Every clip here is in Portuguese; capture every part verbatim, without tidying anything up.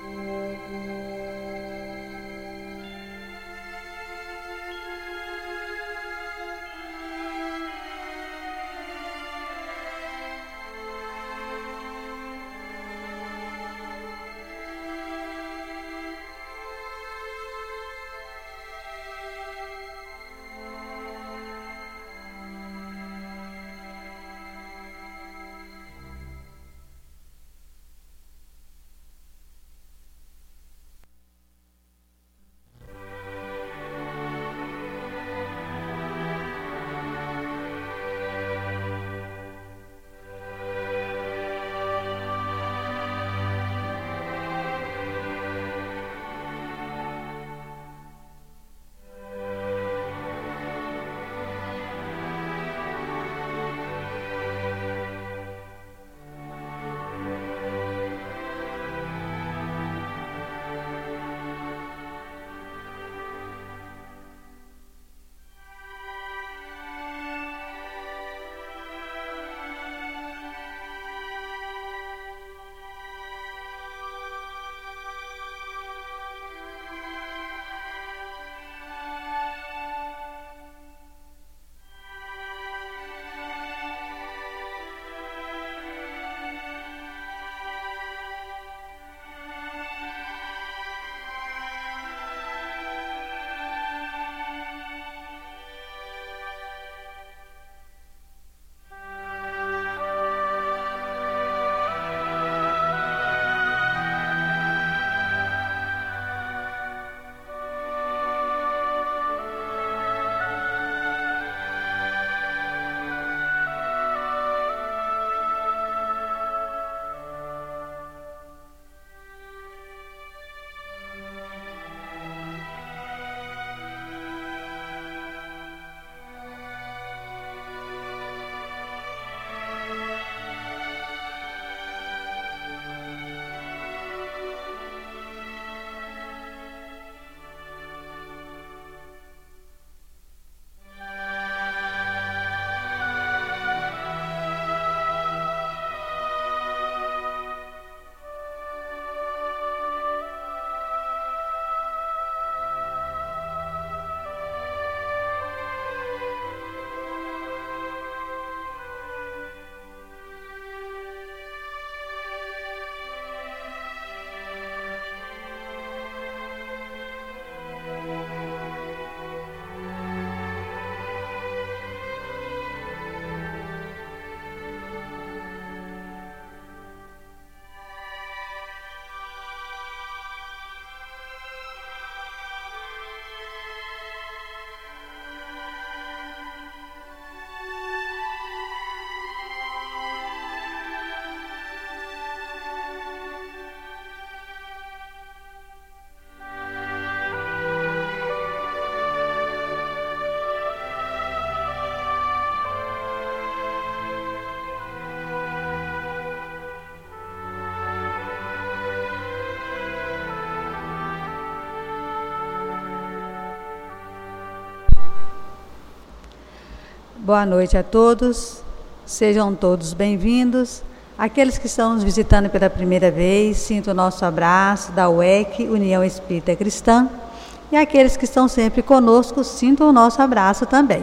Boa noite a todos, sejam todos bem-vindos. Aqueles que estão nos visitando pela primeira vez, sinto o nosso abraço da U E C, União Espírita Cristã, e aqueles que estão sempre conosco, sintam o nosso abraço também.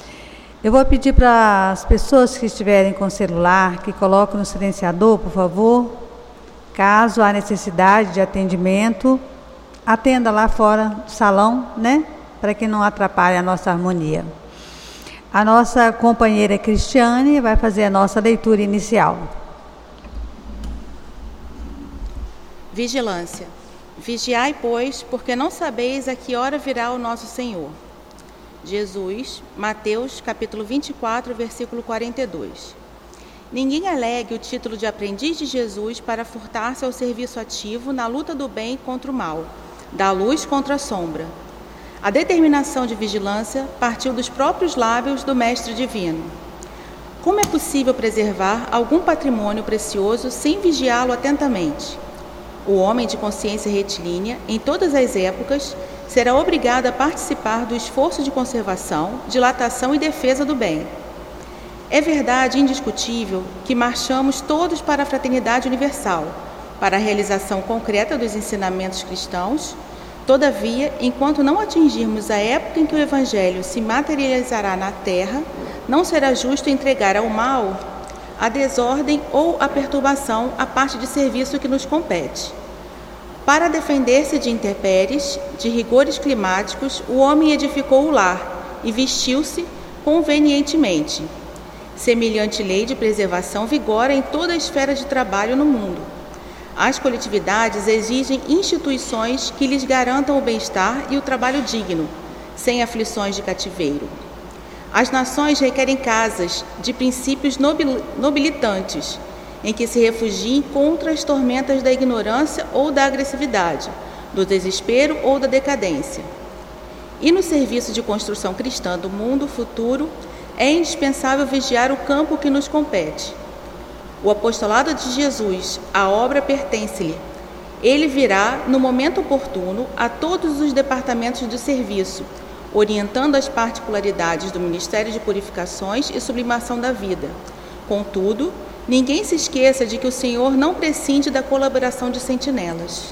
Eu vou pedir para as pessoas que estiverem com celular, que coloquem no silenciador, por favor. Caso há necessidade de atendimento, atenda lá fora do salão, né? Para que não atrapalhe a nossa harmonia. A nossa companheira Cristiane vai fazer a nossa leitura inicial. Vigilância. Vigiai, pois, porque não sabeis a que hora virá o nosso Senhor. Jesus, Mateus, capítulo vinte e quatro, versículo quarenta e dois. Ninguém alegue o título de aprendiz de Jesus para furtar-se ao serviço ativo na luta do bem contra o mal, da luz contra a sombra. A determinação de vigilância partiu dos próprios lábios do Mestre Divino. Como é possível preservar algum patrimônio precioso sem vigiá-lo atentamente? O homem de consciência retilínea, em todas as épocas, será obrigado a participar do esforço de conservação, dilatação e defesa do bem. É verdade indiscutível que marchamos todos para a fraternidade universal, para a realização concreta dos ensinamentos cristãos. Todavia, enquanto não atingirmos a época em que o Evangelho se materializará na terra, não será justo entregar ao mal, a desordem ou a perturbação a parte de serviço que nos compete. Para defender-se de intempéries, de rigores climáticos, o homem edificou o lar e vestiu-se convenientemente. Semelhante lei de preservação vigora em toda a esfera de trabalho no mundo. As coletividades exigem instituições que lhes garantam o bem-estar e o trabalho digno, sem aflições de cativeiro. As nações requerem casas de princípios nobil- nobilitantes, em que se refugiem contra as tormentas da ignorância ou da agressividade, do desespero ou da decadência. E no serviço de construção cristã do mundo futuro, é indispensável vigiar o campo que nos compete. O apostolado de Jesus, a obra pertence-lhe. Ele virá, no momento oportuno, a todos os departamentos do serviço, orientando as particularidades do Ministério de Purificações e Sublimação da Vida. Contudo, ninguém se esqueça de que o Senhor não prescinde da colaboração de sentinelas.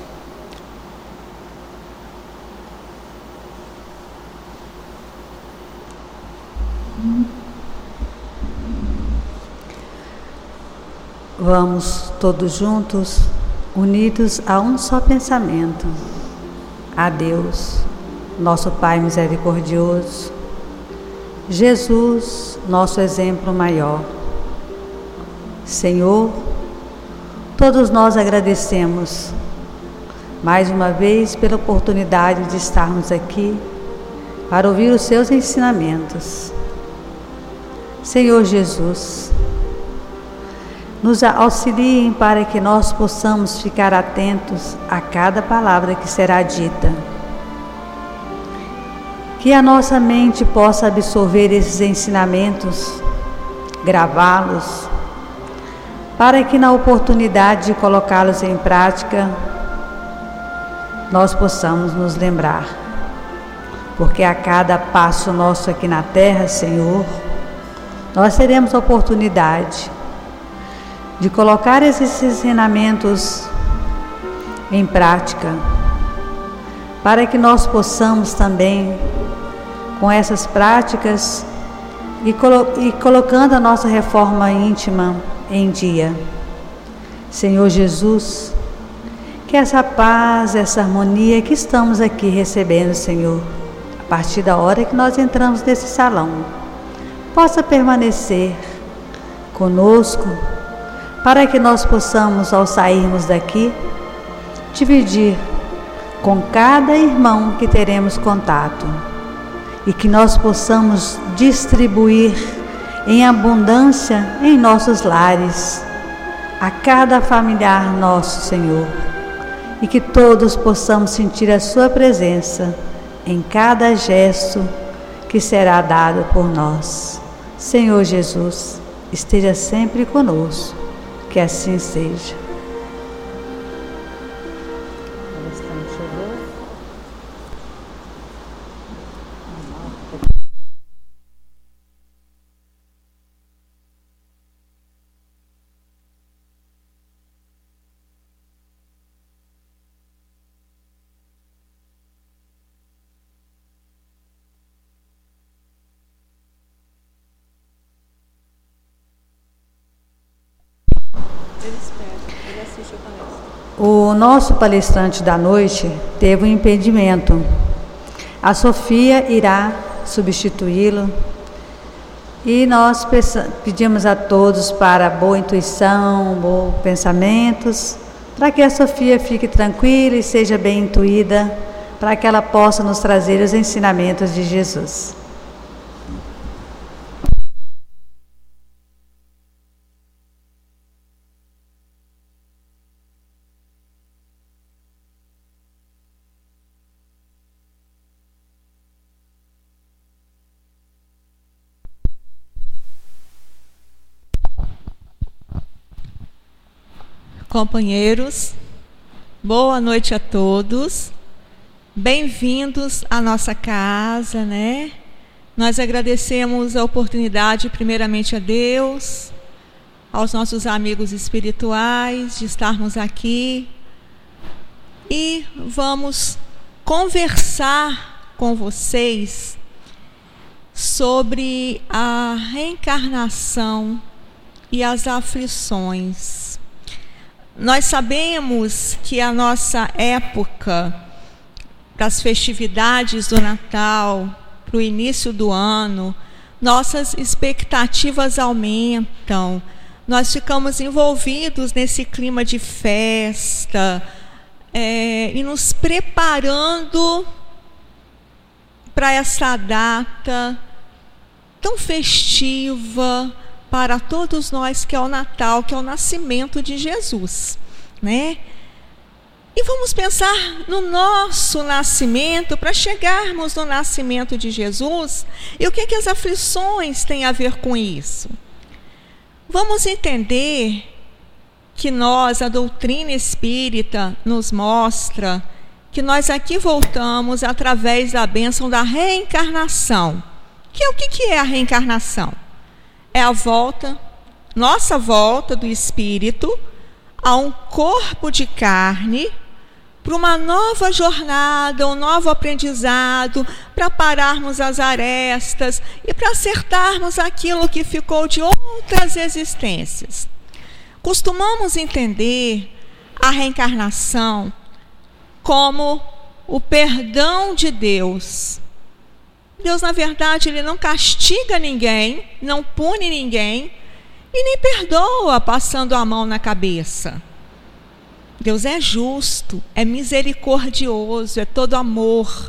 Vamos todos juntos, unidos a um só pensamento. A Deus, nosso Pai misericordioso, Jesus, nosso exemplo maior. Senhor, todos nós agradecemos mais uma vez pela oportunidade de estarmos aqui para ouvir os seus ensinamentos. Senhor Jesus, nos auxiliem para que nós possamos ficar atentos a cada palavra que será dita. Que a nossa mente possa absorver esses ensinamentos, gravá-los, para que na oportunidade de colocá-los em prática, nós possamos nos lembrar. Porque a cada passo nosso aqui na terra, Senhor, nós teremos a oportunidade de colocar esses ensinamentos em prática, para que nós possamos também, com essas práticas, e, colo- e colocando a nossa reforma íntima em dia. Senhor Jesus, que essa paz, essa harmonia que estamos aqui recebendo, Senhor, a partir da hora que nós entramos nesse salão, possa permanecer conosco, para que nós possamos, ao sairmos daqui, dividir com cada irmão que teremos contato e que nós possamos distribuir em abundância em nossos lares, a cada familiar nosso, Senhor, e que todos possamos sentir a Sua presença em cada gesto que será dado por nós. Senhor Jesus, esteja sempre conosco. Que assim seja. O nosso palestrante da noite teve um impedimento. A Sofia irá substituí-lo e nós pedimos a todos para boa intuição, bons pensamentos, para que a Sofia fique tranquila e seja bem intuída, para que ela possa nos trazer os ensinamentos de Jesus. Companheiros, boa noite a todos, bem-vindos à nossa casa, né? Nós agradecemos a oportunidade, primeiramente a Deus, aos nossos amigos espirituais de estarmos aqui e vamos conversar com vocês sobre a reencarnação e as aflições. Nós sabemos que a nossa época das festividades do Natal, para o início do ano, nossas expectativas aumentam, nós ficamos envolvidos nesse clima de festa é, e nos preparando para essa data tão festiva para todos nós, que é o Natal, que é o nascimento de Jesus, né? E vamos pensar no nosso nascimento, para chegarmos no nascimento de Jesus, e o que, que as aflições têm a ver com isso? Vamos entender que nós, a doutrina espírita nos mostra que nós aqui voltamos através da bênção da reencarnação. Que é o que, que é a reencarnação? É a volta, nossa volta do espírito a um corpo de carne, para uma nova jornada, um novo aprendizado, para pararmos as arestas e para acertarmos aquilo que ficou de outras existências. Costumamos entender a reencarnação como o perdão de Deus. Deus, na verdade, ele não castiga ninguém, não pune ninguém e nem perdoa passando a mão na cabeça. Deus é justo, é misericordioso, é todo amor.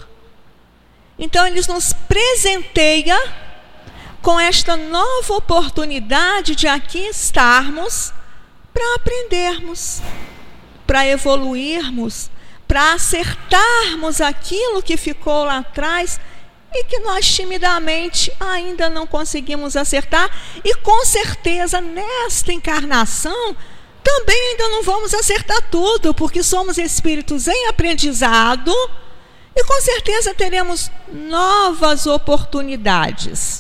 Então, Ele nos presenteia com esta nova oportunidade de aqui estarmos para aprendermos, para evoluirmos, para acertarmos aquilo que ficou lá atrás e que nós timidamente ainda não conseguimos acertar. E com certeza, nesta encarnação, também ainda não vamos acertar tudo, porque somos espíritos em aprendizado e com certeza teremos novas oportunidades.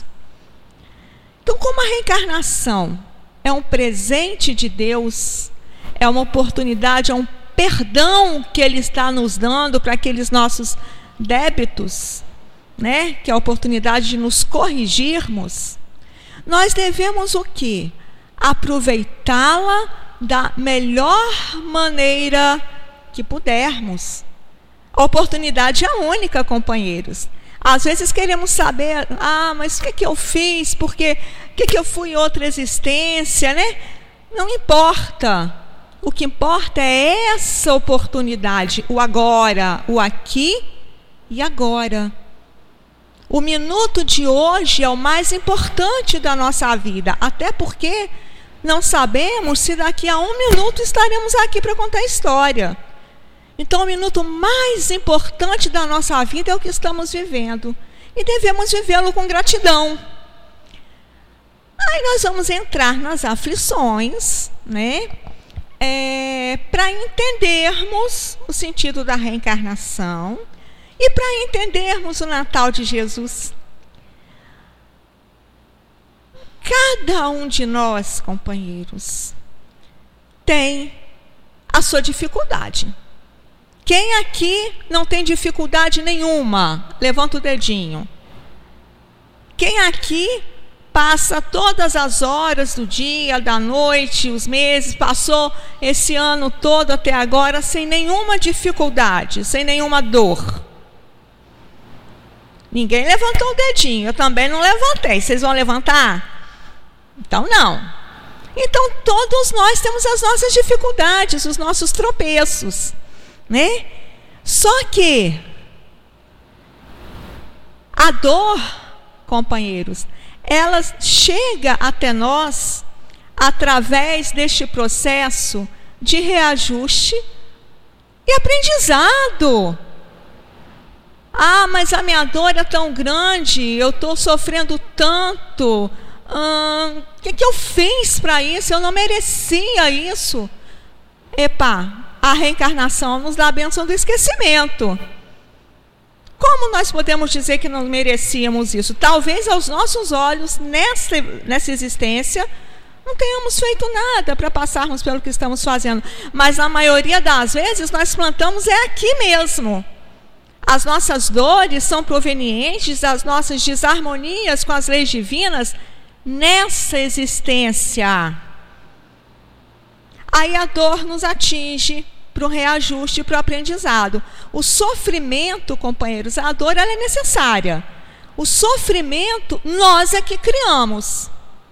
Então, como a reencarnação é um presente de Deus, é uma oportunidade, é um perdão que Ele está nos dando para aqueles nossos débitos, né? Que é a oportunidade de nos corrigirmos, nós devemos o quê? Aproveitá-la da melhor maneira que pudermos. A oportunidade é única, companheiros. Às vezes queremos saber, ah, mas o que, que eu fiz? Porque o que, que eu fui em outra existência, né? Não importa. O que importa é essa oportunidade, o agora, o aqui e agora. O minuto de hoje é o mais importante da nossa vida, até porque não sabemos se daqui a um minuto estaremos aqui para contar a história. Então, o minuto mais importante da nossa vida é o que estamos vivendo. E devemos vivê-lo com gratidão. Aí nós vamos entrar nas aflições, né? É, para entendermos o sentido da reencarnação e para entendermos o Natal de Jesus. Cada um de nós, companheiros, tem a sua dificuldade. Quem aqui não tem dificuldade nenhuma? Levanta o dedinho. Quem aqui passa todas as horas do dia, da noite, os meses, passou esse ano todo até agora sem nenhuma dificuldade, sem nenhuma dor? Ninguém levantou o dedinho, eu também não levantei. Vocês vão levantar? Então, não. Então, todos nós temos as nossas dificuldades, os nossos tropeços, né? Só que a dor, companheiros, ela chega até nós através deste processo de reajuste e aprendizado. Ah, mas a minha dor é tão grande, eu estou sofrendo tanto. Hum, o que, que eu fiz para isso? Eu não merecia isso. Epa, a reencarnação nos dá a bênção do esquecimento. Como nós podemos dizer que não merecíamos isso? Talvez aos nossos olhos, nessa, nessa existência, não tenhamos feito nada para passarmos pelo que estamos fazendo. Mas na maioria das vezes nós plantamos é aqui mesmo. As nossas dores são provenientes das nossas desarmonias com as leis divinas nessa existência. Aí a dor nos atinge para o reajuste e para o aprendizado. O sofrimento, companheiros, a dor ela é necessária. O sofrimento nós é que criamos.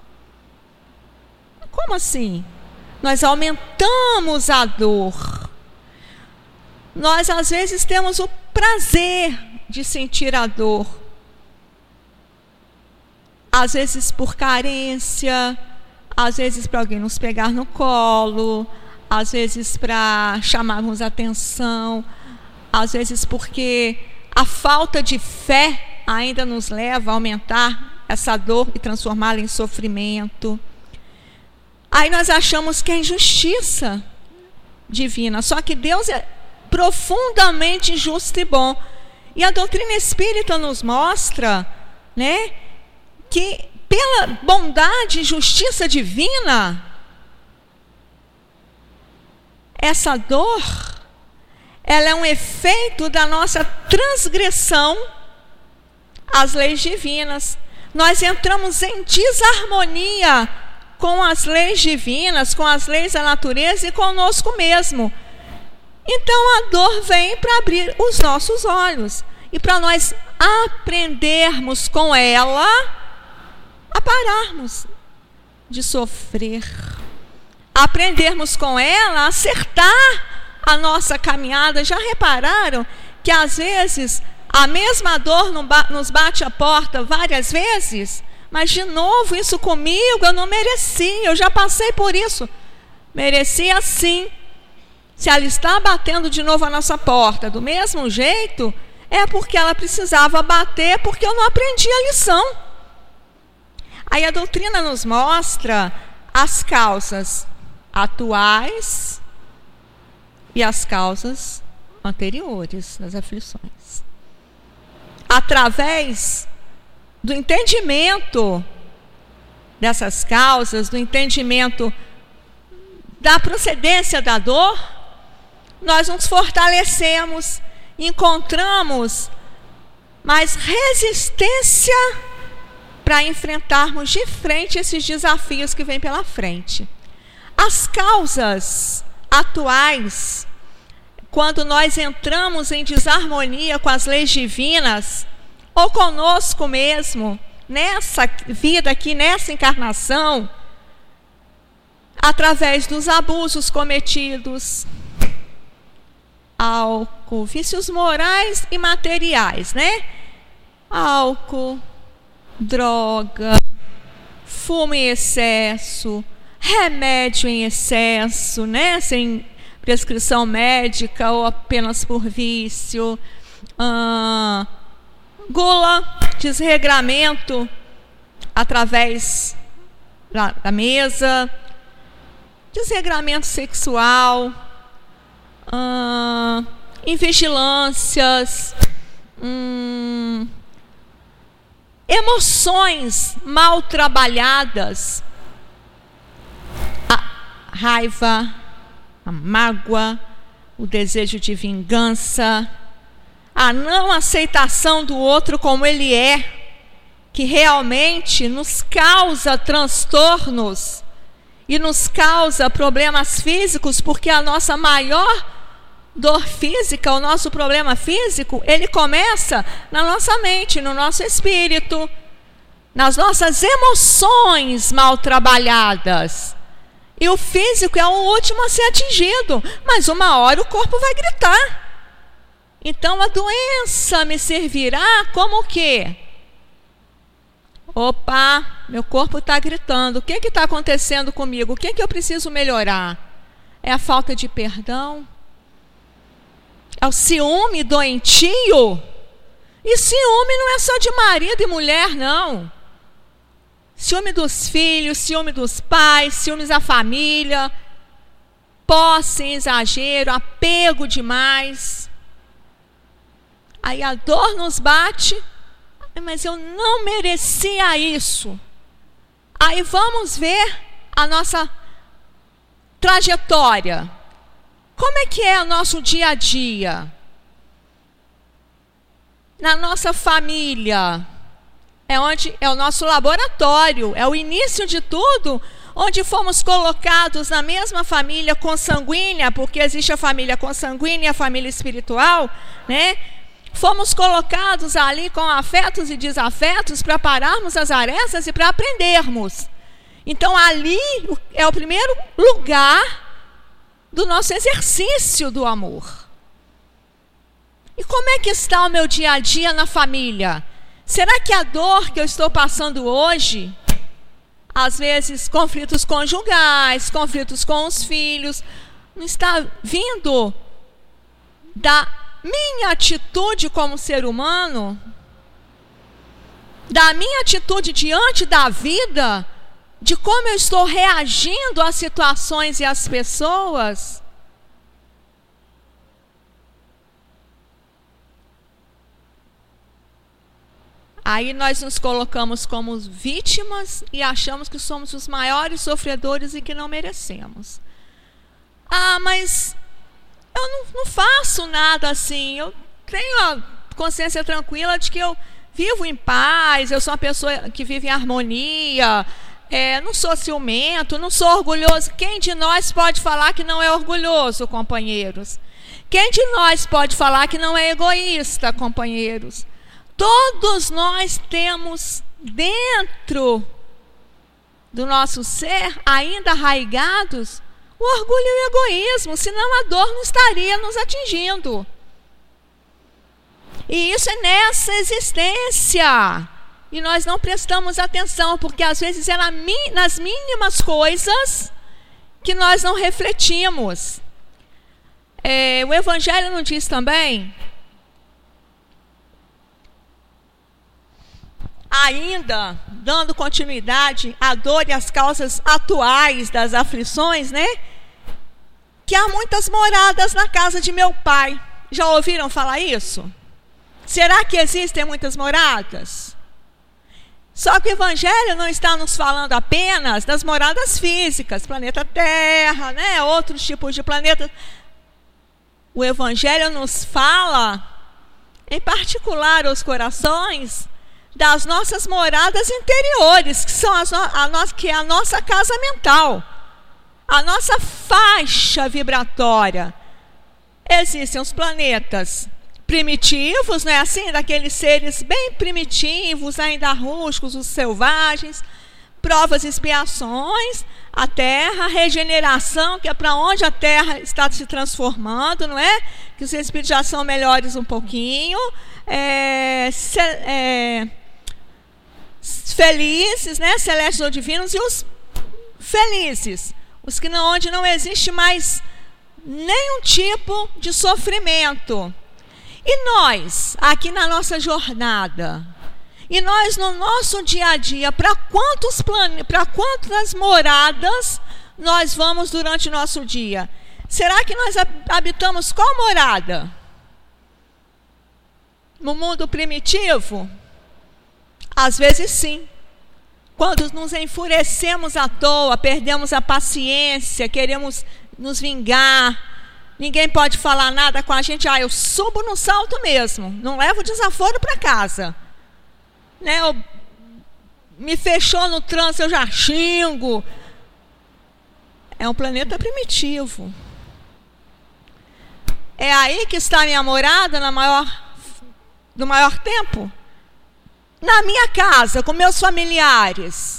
Como assim? Nós aumentamos a dor. Nós às vezes temos o prazer de sentir a dor. Às vezes por carência, às vezes para alguém nos pegar no colo, às vezes para chamarmos atenção, às vezes porque a falta de fé ainda nos leva a aumentar essa dor e transformá-la em sofrimento. Aí nós achamos que é injustiça divina, só que Deus é profundamente justo e bom. E a doutrina espírita nos mostra, né, que pela bondade e justiça divina, essa dor, ela é um efeito da nossa transgressão às leis divinas. Nós entramos em desarmonia com as leis divinas, com as leis da natureza e conosco mesmo. Então a dor vem para abrir os nossos olhos e para nós aprendermos com ela a pararmos de sofrer, aprendermos com ela a acertar a nossa caminhada. Já repararam que às vezes a mesma dor nos bate a porta várias vezes? Mas de novo, isso comigo eu não merecia, eu já passei por isso. Merecia sim. Se ela está batendo de novo a nossa porta do mesmo jeito, é porque ela precisava bater, porque eu não aprendi a lição. Aí a doutrina nos mostra as causas atuais e as causas anteriores das aflições. Através do entendimento dessas causas, do entendimento da procedência da dor, nós nos fortalecemos, encontramos mais resistência para enfrentarmos de frente esses desafios que vêm pela frente. As causas atuais, quando nós entramos em desarmonia com as leis divinas, ou conosco mesmo, nessa vida aqui, nessa encarnação, através dos abusos cometidos, álcool, vícios morais e materiais, né? Álcool, droga, fumo em excesso, remédio em excesso, né? Sem prescrição médica ou apenas por vício, ah, gula, desregramento através da, da mesa, desregramento sexual, hum, invigilâncias, hum, emoções mal trabalhadas, a raiva, a mágoa, o desejo de vingança, a não aceitação do outro como ele é, que realmente nos causa transtornos e nos causa problemas físicos, porque a nossa maior dor física, o nosso problema físico, ele começa na nossa mente, no nosso espírito, nas nossas emoções mal trabalhadas. E o físico é o último a ser atingido, mas uma hora o corpo vai gritar. Então a doença me servirá como o quê? Opa, meu corpo está gritando. O que está acontecendo comigo? O que, que eu preciso melhorar? É a falta de perdão? É o ciúme doentio? E ciúme não é só de marido e mulher, não. Ciúme dos filhos, ciúme dos pais, ciúmes da família, posse em exagero, apego demais. Aí a dor nos bate, mas eu não merecia isso. Aí vamos ver a nossa trajetória. Como é que é o nosso dia a dia? Na nossa família, é onde é o nosso laboratório, é o início de tudo, onde fomos colocados na mesma família consanguínea, porque existe a família consanguínea e a família espiritual, né? Fomos colocados ali com afetos e desafetos para pararmos as arestas e para aprendermos. Então ali é o primeiro lugar do nosso exercício do amor. E como é que está o meu dia a dia na família? Será que a dor que eu estou passando hoje, às vezes conflitos conjugais, conflitos com os filhos, não está vindo da minha atitude como ser humano? Da minha atitude diante da vida? De como eu estou reagindo às situações e às pessoas? Aí nós nos colocamos como vítimas e achamos que somos os maiores sofredores e que não merecemos. Ah, mas eu não, não faço nada assim. Eu tenho a consciência tranquila de que eu vivo em paz, eu sou uma pessoa que vive em harmonia, é, não sou ciumento, não sou orgulhoso. Quem de nós pode falar que não é orgulhoso, companheiros? Quem de nós pode falar que não é egoísta, companheiros? Todos nós temos dentro do nosso ser, ainda arraigados, o orgulho e o egoísmo, senão a dor não estaria nos atingindo. E isso é nessa existência. E nós não prestamos atenção, porque às vezes é nas mínimas coisas que nós não refletimos. É, o Evangelho não diz também... Ainda dando continuidade à dor e às causas atuais das aflições, né? Que há muitas moradas na casa de meu pai. Já ouviram falar isso? Será que existem muitas moradas? Só que o Evangelho não está nos falando apenas das moradas físicas, planeta Terra, né? Outros tipos de planetas. O Evangelho nos fala, em particular aos corações, das nossas moradas interiores, que, são as no, a no, que é a nossa casa mental, a nossa faixa vibratória. Existem os planetas primitivos, não é assim? Daqueles seres bem primitivos, ainda rústicos, os selvagens, provas e expiações, a Terra, a regeneração, que é para onde a Terra está se transformando, não é? Que os espíritos já são melhores um pouquinho, é... Se, é felizes, né, celestes ou divinos, e os felizes, os que não, onde não existe mais nenhum tipo de sofrimento. E nós, aqui na nossa jornada, e nós no nosso dia a dia, para quantos plane... para quantas moradas nós vamos durante o nosso dia? Será que nós habitamos qual morada? No mundo primitivo? Às vezes sim. Quando nos enfurecemos à toa, perdemos a paciência, queremos nos vingar, ninguém pode falar nada com a gente, ah, eu subo no salto mesmo, não levo desaforo para casa. Né? Eu, me fechou no trânsito, eu já xingo. É um planeta primitivo. É aí que está a minha morada na maior, no maior tempo? Na minha casa, com meus familiares.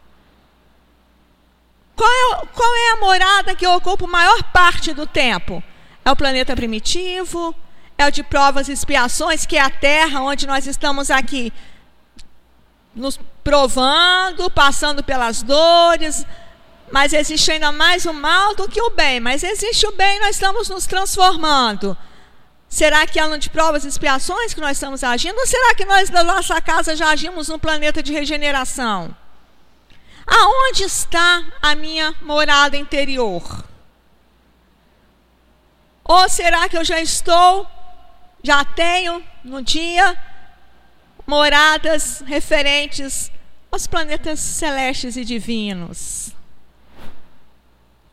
Qual é, qual é a morada que eu ocupo maior parte do tempo? É o planeta primitivo, é o de provas e expiações, que é a Terra, onde nós estamos aqui nos provando, passando pelas dores, mas existe ainda mais o mal do que o bem. Mas existe o bem, nós estamos nos transformando. Será que é no de provas e expiações que nós estamos agindo? Ou será que nós, da nossa casa, já agimos num planeta de regeneração? Aonde está a minha morada interior? Ou será que eu já estou, já tenho no dia, moradas referentes aos planetas celestes e divinos?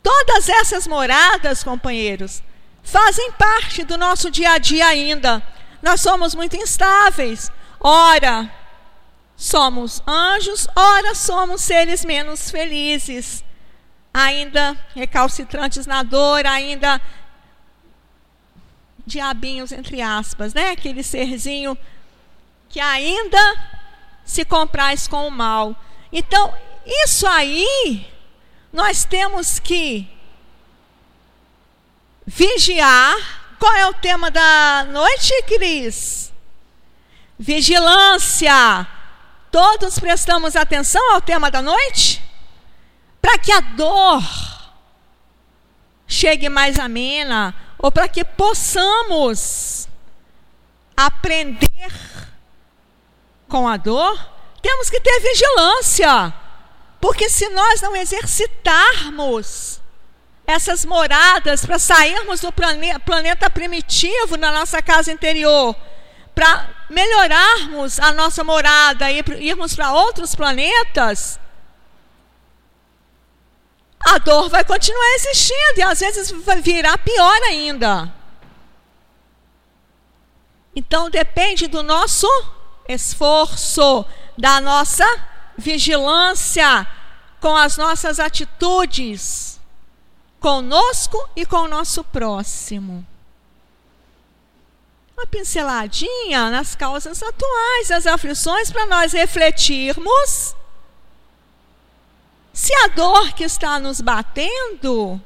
Todas essas moradas, companheiros, fazem parte do nosso dia a dia ainda. Nós somos muito instáveis. Ora, somos anjos, ora somos seres menos felizes, ainda recalcitrantes na dor, ainda diabinhos, entre aspas, né? Aquele serzinho que ainda se compraz com o mal. Então, isso aí, nós temos que vigiar. Qual é o tema da noite, Cris? Vigilância. Todos prestamos atenção ao tema da noite? Para que a dor chegue mais amena, ou para que possamos aprender com a dor, temos que ter vigilância. Porque se nós não exercitarmos essas moradas para sairmos do plane- planeta primitivo na nossa casa interior, para melhorarmos a nossa morada e irmos para outros planetas, a dor vai continuar existindo e às vezes vai virar pior ainda. Então depende do nosso esforço, da nossa vigilância com as nossas atitudes, conosco e com o nosso próximo. Uma pinceladinha nas causas atuais das aflições para nós refletirmos se a dor que está nos batendo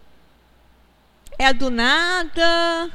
é do nada,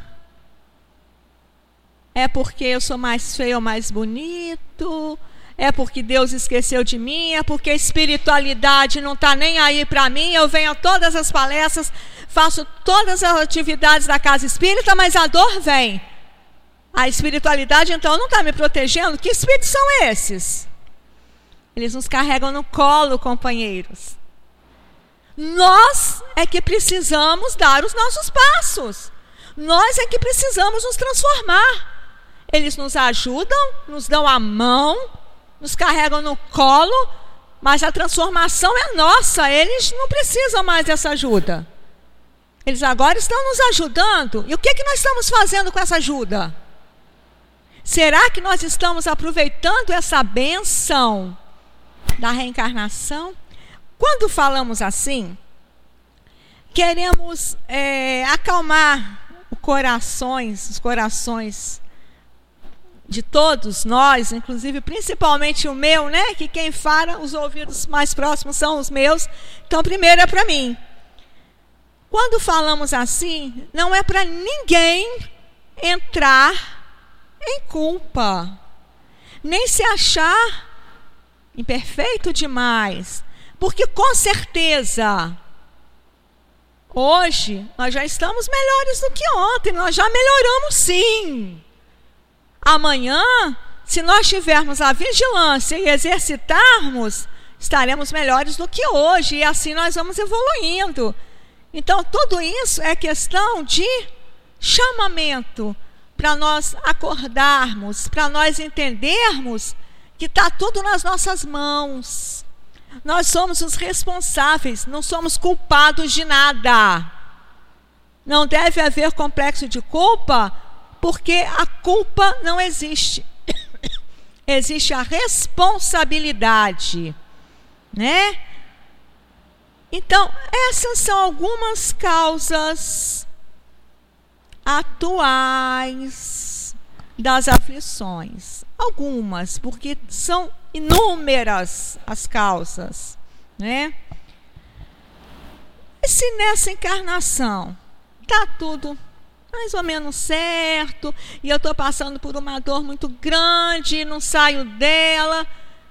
é porque eu sou mais feio ou mais bonito, é porque Deus esqueceu de mim, é porque a espiritualidade não está nem aí para mim, eu venho a todas as palestras, faço todas as atividades da casa espírita, mas a dor vem. A espiritualidade, então, não está me protegendo? Que espíritos são esses? Eles nos carregam no colo, companheiros. Nós é que precisamos dar os nossos passos. Nós é que precisamos nos transformar. Eles nos ajudam, nos dão a mão, nos carregam no colo, mas a transformação é nossa. Eles não precisam mais dessa ajuda. Eles agora estão nos ajudando. E o que, que nós estamos fazendo com essa ajuda? Será que nós estamos aproveitando essa bênção da reencarnação? Quando falamos assim, queremos é, acalmar os corações, os corações de todos nós, inclusive principalmente o meu, né? Que quem fala, os ouvidos mais próximos são os meus. Então, primeiro é para mim. Quando falamos assim, não é para ninguém entrar em culpa, nem se achar imperfeito demais, porque com certeza hoje nós já estamos melhores do que ontem, nós já melhoramos sim. Amanhã, se nós tivermos a vigilância e exercitarmos, estaremos melhores do que hoje, e assim nós vamos evoluindo. Então tudo isso é questão de chamamento, para nós acordarmos, para nós entendermos que está tudo nas nossas mãos. Nós somos os responsáveis, não somos culpados de nada. Não deve haver complexo de culpa, porque a culpa não existe. Existe a responsabilidade, né? Então, essas são algumas causas atuais das aflições. Algumas, porque são inúmeras as causas, né? E se nessa encarnação está tudo mais ou menos certo, e eu estou passando por uma dor muito grande e não saio dela,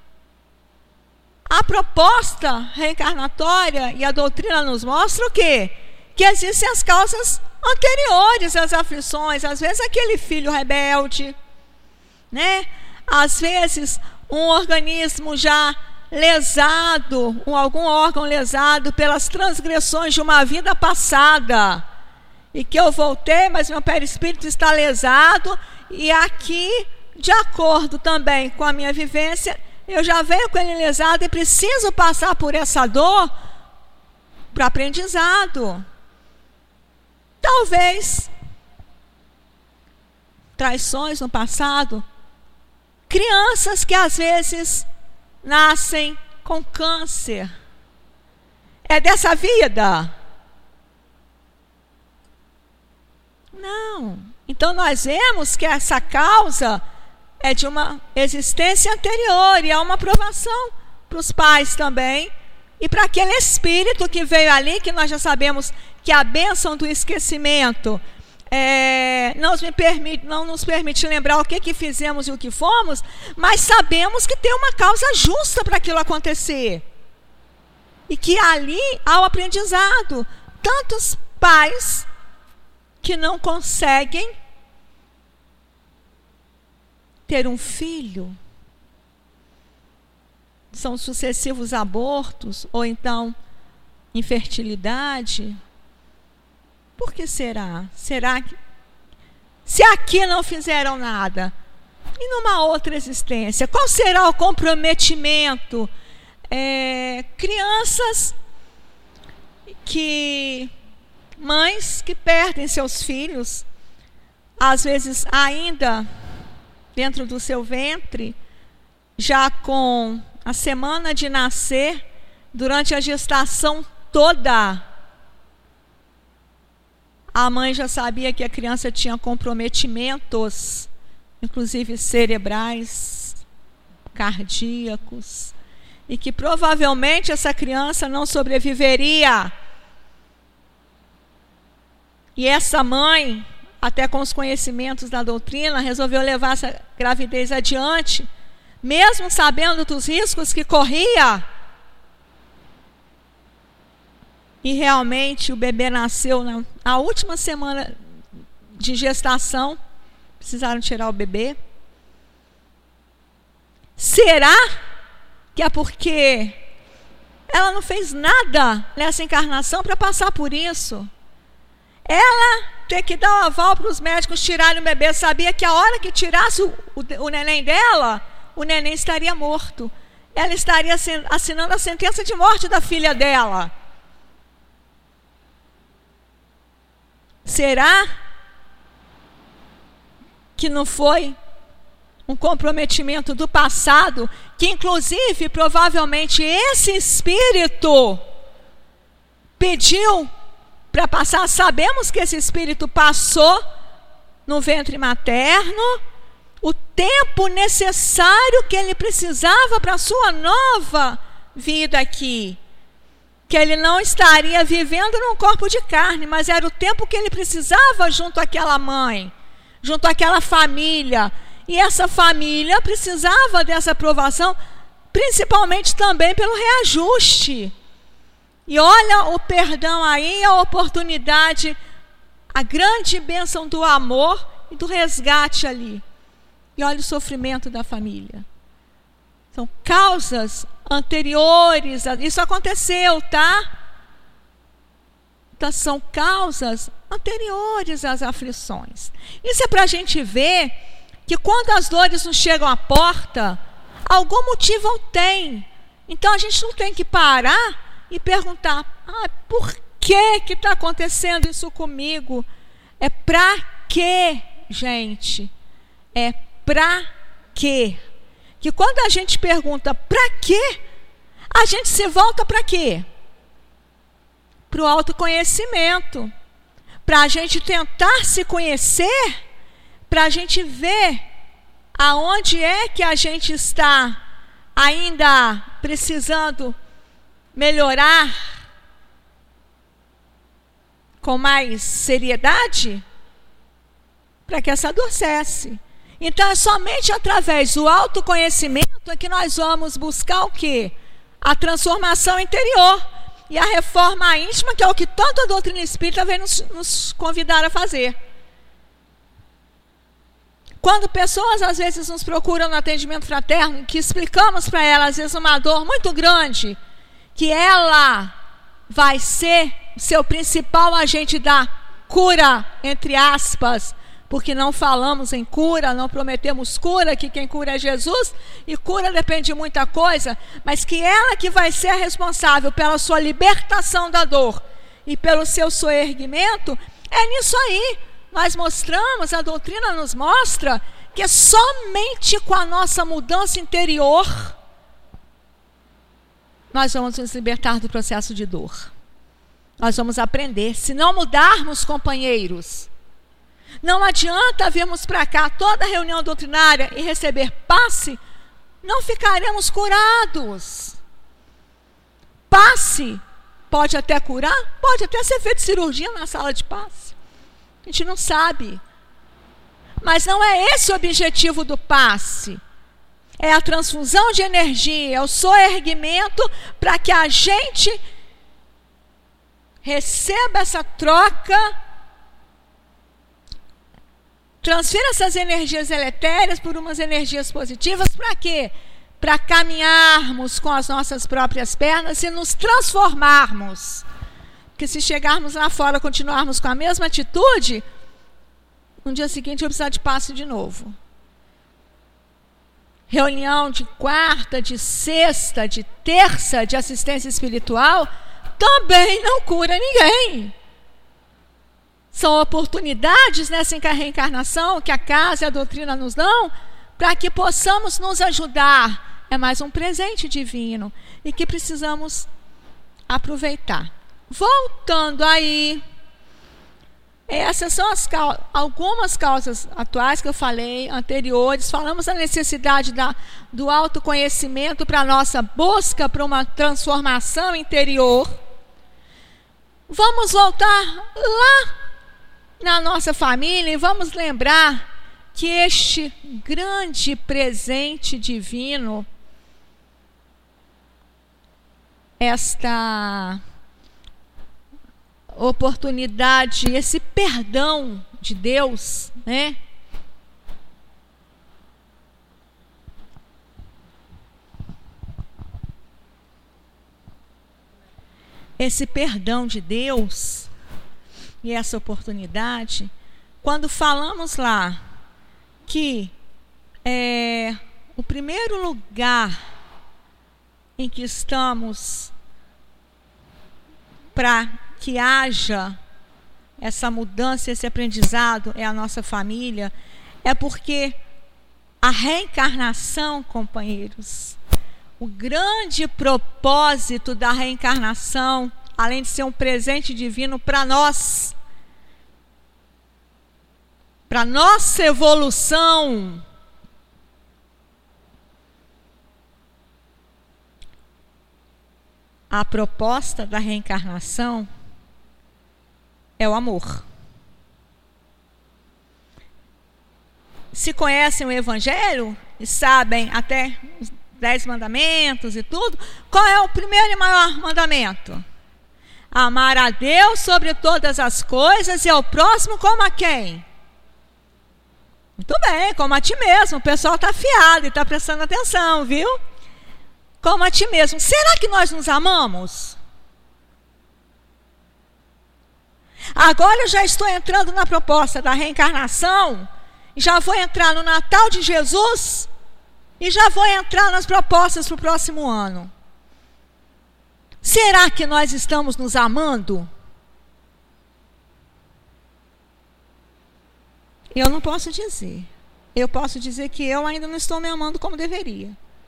a proposta reencarnatória e a doutrina nos mostra o quê? Que existem as causas anteriores às aflições, às vezes aquele filho rebelde, né? Às vezes um organismo já lesado, um, algum órgão lesado pelas transgressões de uma vida passada, e que eu voltei, mas meu perispírito está lesado, e aqui, de acordo também com a minha vivência, eu já venho com ele lesado e preciso passar por essa dor para o aprendizado. Talvez traições no passado, crianças que às vezes nascem com câncer. É dessa vida? Não. Então nós vemos que essa causa é de uma existência anterior e há uma provação para os pais também e para aquele espírito que veio ali, que nós já sabemos que a bênção do esquecimento é, não, me permite, não nos permite lembrar o que, que fizemos e o que fomos, mas sabemos que tem uma causa justa para aquilo acontecer. E que ali há o aprendizado. Tantos pais que não conseguem ter um filho, são sucessivos abortos, ou então infertilidade. Por que será? Será que, se aqui não fizeram nada, e numa outra existência, qual será o comprometimento? É, crianças que, mães que perdem seus filhos, às vezes ainda dentro do seu ventre, já com a semana de nascer, durante a gestação toda, a mãe já sabia que a criança tinha comprometimentos, inclusive cerebrais, cardíacos, e que provavelmente essa criança não sobreviveria. E essa mãe, até com os conhecimentos da doutrina, resolveu levar essa gravidez adiante, mesmo sabendo dos riscos que corria. E realmente o bebê nasceu na, na última semana de gestação, precisaram tirar o bebê. Será que é porque ela não fez nada nessa encarnação para passar por isso? Ela ter que dar o aval para os médicos tirarem o bebê, sabia que a hora que tirasse o, o, o neném dela, o neném estaria morto. Ela estaria assinando a sentença de morte da filha dela. Será que não foi um comprometimento do passado, que inclusive provavelmente esse espírito pediu para passar? Sabemos que esse espírito passou no ventre materno o tempo necessário que ele precisava para a sua nova vida aqui. Que ele não estaria vivendo num corpo de carne, mas era o tempo que ele precisava junto àquela mãe, junto àquela família. E essa família precisava dessa aprovação, principalmente também pelo reajuste. E olha o perdão aí, a oportunidade, a grande bênção do amor e do resgate ali. E olha o sofrimento da família. São causas anteriores, a, isso aconteceu, tá? Então, são causas anteriores às aflições. Isso é para a gente ver que quando as dores nos chegam à porta, algum motivo tem. Então a gente não tem que parar e perguntar, ah, por que que está acontecendo isso comigo? É para quê, gente? É para quê? Que quando a gente pergunta para quê, a gente se volta para quê? Para o autoconhecimento. Para a gente tentar se conhecer, para a gente ver aonde é que a gente está ainda precisando melhorar com mais seriedade, para que essa dor cesse. Então é somente através do autoconhecimento é que nós vamos buscar o quê? A transformação interior e a reforma íntima, que é o que tanto a doutrina espírita vem nos, nos convidar a fazer. Quando pessoas às vezes nos procuram no atendimento fraterno, que explicamos para elas às vezes uma dor muito grande, que ela vai ser o seu principal agente da cura, entre aspas, porque não falamos em cura, não prometemos cura, que quem cura é Jesus, e cura depende de muita coisa, mas que ela que vai ser a responsável pela sua libertação da dor e pelo seu soerguimento, é nisso aí. Nós mostramos, a doutrina nos mostra, que é somente com a nossa mudança interior nós vamos nos libertar do processo de dor. Nós vamos aprender. Se não mudarmos, companheiros, não adianta virmos para cá toda reunião doutrinária e receber passe, não ficaremos curados. Passe pode até curar, pode até ser feito cirurgia na sala de passe. A gente não sabe. Mas não é esse o objetivo do passe. É a transfusão de energia, é o soerguimento para que a gente receba essa troca, transfira essas energias eletéricas por umas energias positivas. Para quê? Para caminharmos com as nossas próprias pernas e nos transformarmos. Porque se chegarmos lá fora e continuarmos com a mesma atitude, no dia seguinte eu vou precisar de passe de novo. Reunião de quarta, de sexta, de terça, de assistência espiritual, também não cura ninguém. São oportunidades nessa reencarnação que a casa e a doutrina nos dão para que possamos nos ajudar. É mais um presente divino e que precisamos aproveitar. Voltando aí, essas são as cau- algumas causas atuais que eu falei, anteriores. Falamos da necessidade da, do autoconhecimento para a nossa busca para uma transformação interior. Vamos voltar lá na nossa família e vamos lembrar que este grande presente divino, esta oportunidade, esse perdão de Deus, né? Esse perdão de Deus e essa oportunidade, quando falamos lá que é, o primeiro lugar em que estamos para que haja essa mudança, esse aprendizado é a nossa família, é porque a reencarnação, companheiros, o grande propósito da reencarnação, além de ser um presente divino para nós, para nossa evolução, a proposta da reencarnação é o amor. Se conhecem o Evangelho e sabem até os dez mandamentos e tudo, qual é o primeiro e maior mandamento? Amar a Deus sobre todas as coisas e ao próximo como a quem? Muito bem, como a ti mesmo. O pessoal está afiado e está prestando atenção, viu? Como a ti mesmo. Será que nós nos amamos? Agora eu já estou entrando na proposta da reencarnação, já vou entrar no Natal de Jesus e já vou entrar nas propostas para o próximo ano. Será que nós estamos nos amando? Eu não posso dizer. Eu posso dizer que eu ainda não estou me amando como deveria.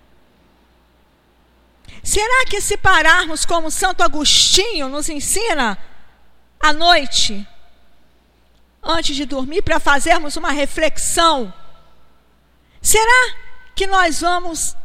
Será que se pararmos como Santo Agostinho nos ensina à noite, antes de dormir, para fazermos uma reflexão, será que nós vamos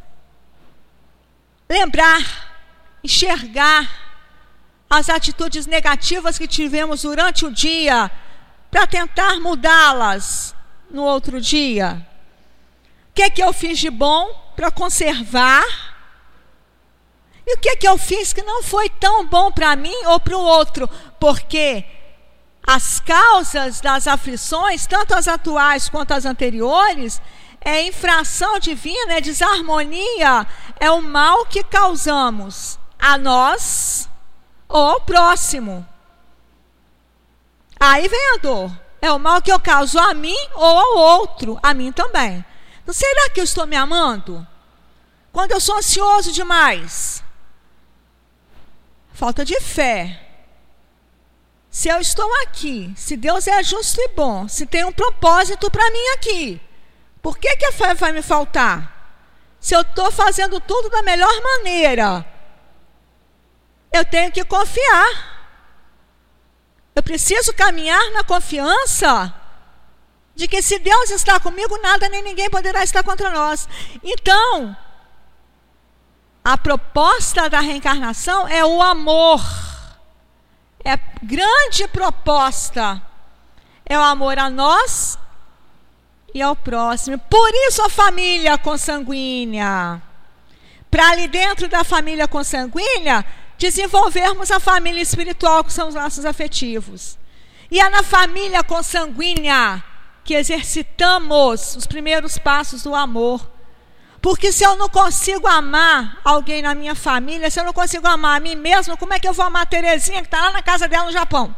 lembrar, enxergar as atitudes negativas que tivemos durante o dia para tentar mudá-las no outro dia? O que é que eu fiz de bom para conservar? E o que é que eu fiz que não foi tão bom para mim ou para o outro? Porque as causas das aflições, tanto as atuais quanto as anteriores, é infração divina, é desarmonia, é o mal que causamos a nós ou ao próximo. Aí vem a dor. É o mal que eu causo a mim ou ao outro, a mim também. Então, será que eu estou me amando? Quando eu sou ansioso demais? Falta de fé. Se eu estou aqui, se Deus é justo e bom, se tem um propósito para mim aqui, por que que a fé vai me faltar? Se eu estou fazendo tudo da melhor maneira, eu tenho que confiar. Eu preciso caminhar na confiança de que se Deus está comigo, nada nem ninguém poderá estar contra nós. Então, a proposta da reencarnação é o amor. É a grande proposta. É o amor a nós e ao próximo. Por isso a família consanguínea. Para ali dentro da família consanguínea, desenvolvermos a família espiritual, que são os laços afetivos. E é na família consanguínea que exercitamos os primeiros passos do amor. Porque se eu não consigo amar alguém na minha família, se eu não consigo amar a mim mesmo, como é que eu vou amar a Terezinha que está lá na casa dela no Japão?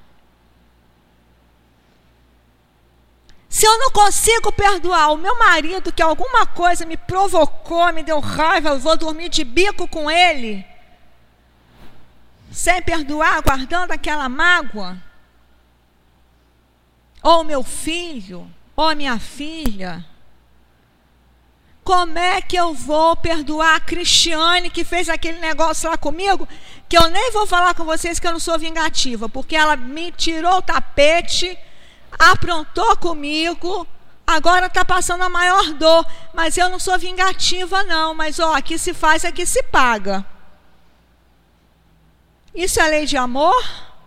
Se eu não consigo perdoar o meu marido, que alguma coisa me provocou, me deu raiva, eu vou dormir de bico com ele, sem perdoar, guardando aquela mágoa, ou meu filho, ou minha filha, como é que eu vou perdoar a Cristiane que fez aquele negócio lá comigo, que eu nem vou falar com vocês que eu não sou vingativa, porque ela me tirou o tapete, aprontou comigo, agora está passando a maior dor, mas eu não sou vingativa não, mas ó, aqui se faz, aqui se paga. Isso é lei de amor?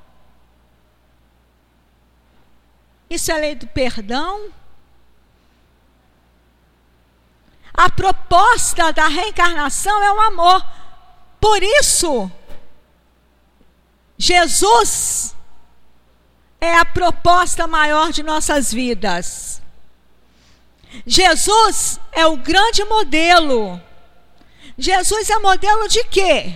Isso é lei do perdão? A proposta da reencarnação é o amor. Por isso, Jesus é a proposta maior de nossas vidas. Jesus é o grande modelo. Jesus é modelo de quê?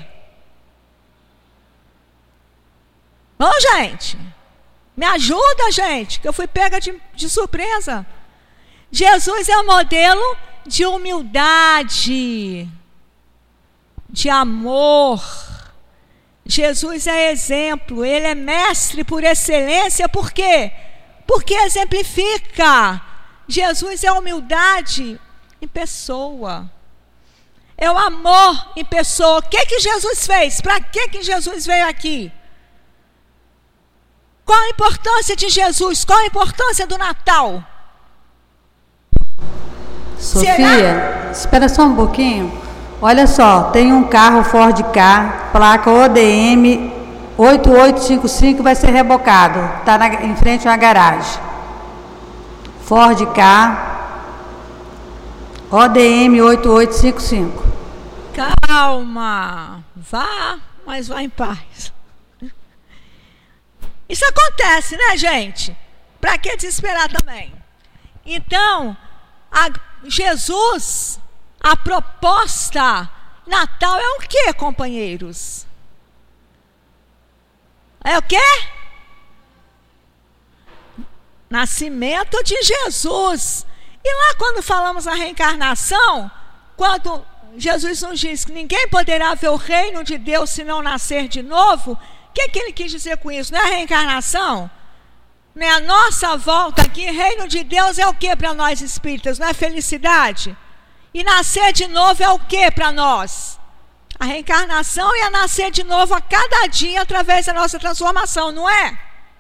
Bom, gente, me ajuda, gente, que eu fui pega de, de surpresa. Jesus é o modelo de humildade, de amor. Jesus é exemplo, ele é mestre por excelência. Por quê? Porque exemplifica. Jesus é a humildade em pessoa. É o amor em pessoa. O que que Jesus fez? Para que que Jesus veio aqui? Qual a importância de Jesus? Qual a importância do Natal? Sofia, será? Espera só um pouquinho. Olha só, tem um carro Ford Ka, placa O D M oito oito cinco cinco, vai ser rebocado. Está em frente a uma garagem. Ford Ka, O D M oito oito cinco cinco. Calma, vá, mas vá em paz. Isso acontece, né, gente? Para que desesperar também? Então, a Jesus, a proposta Natal é o quê, companheiros? É o quê? Nascimento de Jesus. E lá quando falamos a reencarnação, quando Jesus nos diz que ninguém poderá ver o reino de Deus se não nascer de novo, o que, que ele quis dizer com isso? Não é a reencarnação? Não é a nossa volta aqui? Reino de Deus é o que para nós espíritas? Não é felicidade? E nascer de novo é o que para nós? A reencarnação é nascer de novo a cada dia através da nossa transformação, não é?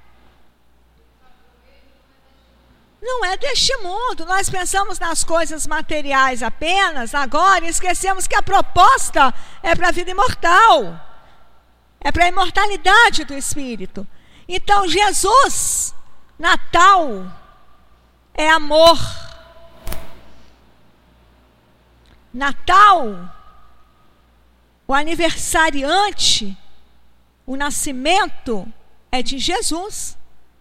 Não é deste mundo. Nós pensamos nas coisas materiais apenas agora e esquecemos que a proposta é para a vida imortal. É para a imortalidade do espírito. Então Jesus, Natal, é amor. Natal, o aniversariante, o nascimento é de Jesus.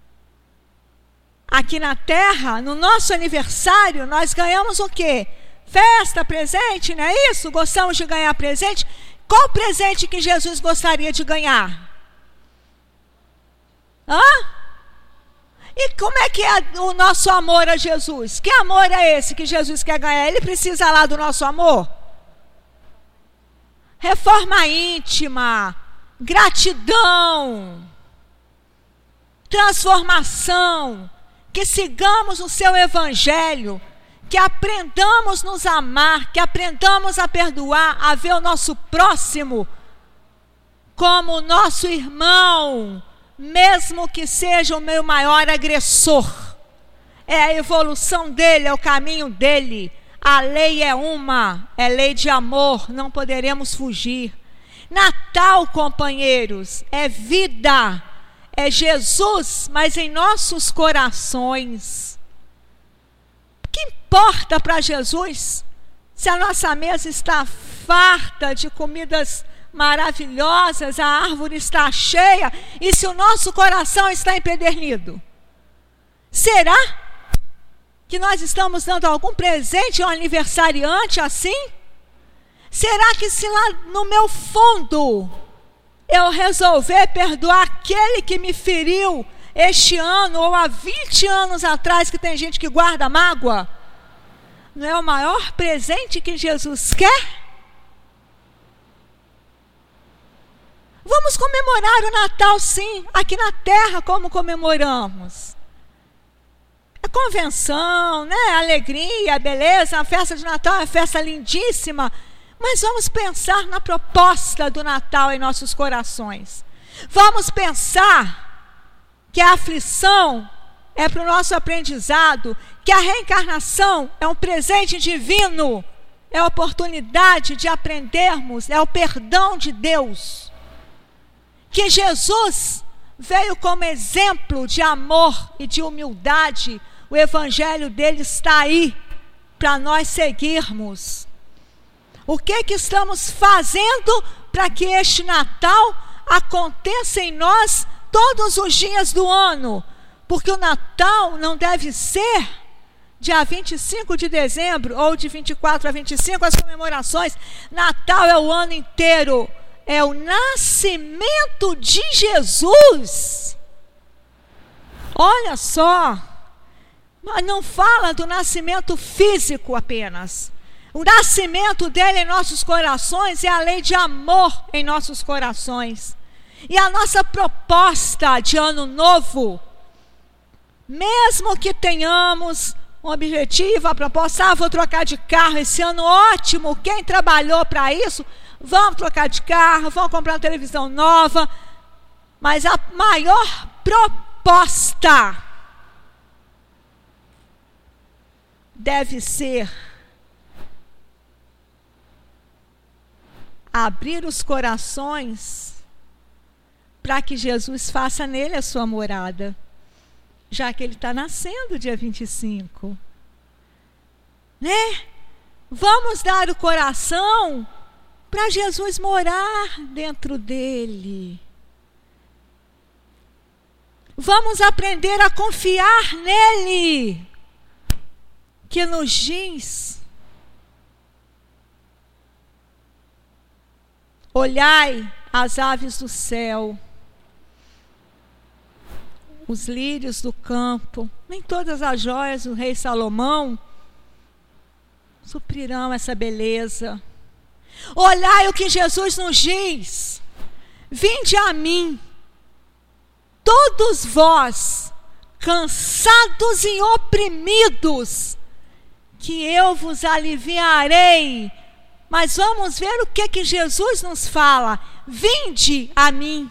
Aqui na Terra, no nosso aniversário, nós ganhamos o quê? Festa, presente, não é isso? Gostamos de ganhar presente. Qual presente que Jesus gostaria de ganhar? Hã? E como é que é o nosso amor a Jesus? Que amor é esse que Jesus quer ganhar? Ele precisa lá do nosso amor? Reforma íntima, gratidão, transformação, que sigamos o seu evangelho, que aprendamos a nos amar, que aprendamos a perdoar, a ver o nosso próximo como o nosso irmão, mesmo que seja o meu maior agressor. É a evolução dele, é o caminho dele. A lei é uma, é lei de amor, não poderemos fugir. Natal, companheiros, é vida, é Jesus, mas em nossos corações. O que importa para Jesus se a nossa mesa está farta de comidas maravilhosas, a árvore está cheia e se o nosso coração está empedernido? Será que nós estamos dando algum presente ao aniversariante assim? Será que se lá no meu fundo eu resolver perdoar aquele que me feriu este ano ou há vinte anos atrás, que tem gente que guarda mágoa, não é o maior presente que Jesus quer? Vamos comemorar o Natal, sim, aqui na terra, como comemoramos. A convenção, né? A alegria, a beleza, a festa de Natal é uma festa lindíssima, mas vamos pensar na proposta do Natal em nossos corações. Vamos pensar que a aflição é para o nosso aprendizado, que a reencarnação é um presente divino, é a oportunidade de aprendermos, é o perdão de Deus. Que Jesus veio como exemplo de amor e de humildade. O evangelho dele está aí para nós seguirmos. O que que estamos fazendo para que este Natal aconteça em nós todos os dias do ano? Porque o Natal não deve ser dia vinte e cinco de dezembro ou de vinte e quatro a vinte e cinco, as comemorações. Natal é o ano inteiro. É o nascimento de Jesus. Olha só, mas não fala do nascimento físico apenas. O nascimento dele em nossos corações é a lei de amor em nossos corações. E a nossa proposta de ano novo, mesmo que tenhamos um objetivo, a proposta, ah, vou trocar de carro esse ano, ótimo, quem trabalhou para isso, vamos trocar de carro, vamos comprar uma televisão nova, mas a maior proposta deve ser abrir os corações para que Jesus faça nele a sua morada, já que ele está nascendo dia vinte e cinco. Né? Vamos dar o coração para Jesus morar dentro dele. Vamos aprender a confiar nele, que nos diz: olhai as aves do céu, os lírios do campo, nem todas as joias do rei Salomão suprirão essa beleza. Olhai o que Jesus nos diz: vinde a mim, todos vós, cansados e oprimidos, que eu vos aliviarei. Mas vamos ver o que que Jesus nos fala: vinde a mim.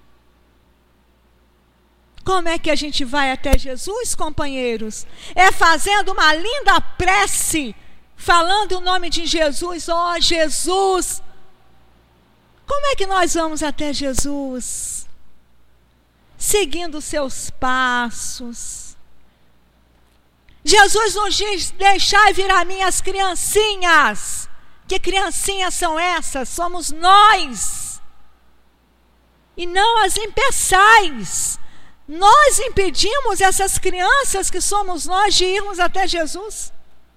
Como é que a gente vai até Jesus, companheiros? É fazendo uma linda prece, falando o nome de Jesus. Ó oh, Jesus! Como é que nós vamos até Jesus? Seguindo os seus passos. Jesus nos diz: deixai vir a mim as criancinhas. Que criancinhas são essas? Somos nós. E não as impeçais. Nós impedimos essas crianças que somos nós de irmos até Jesus.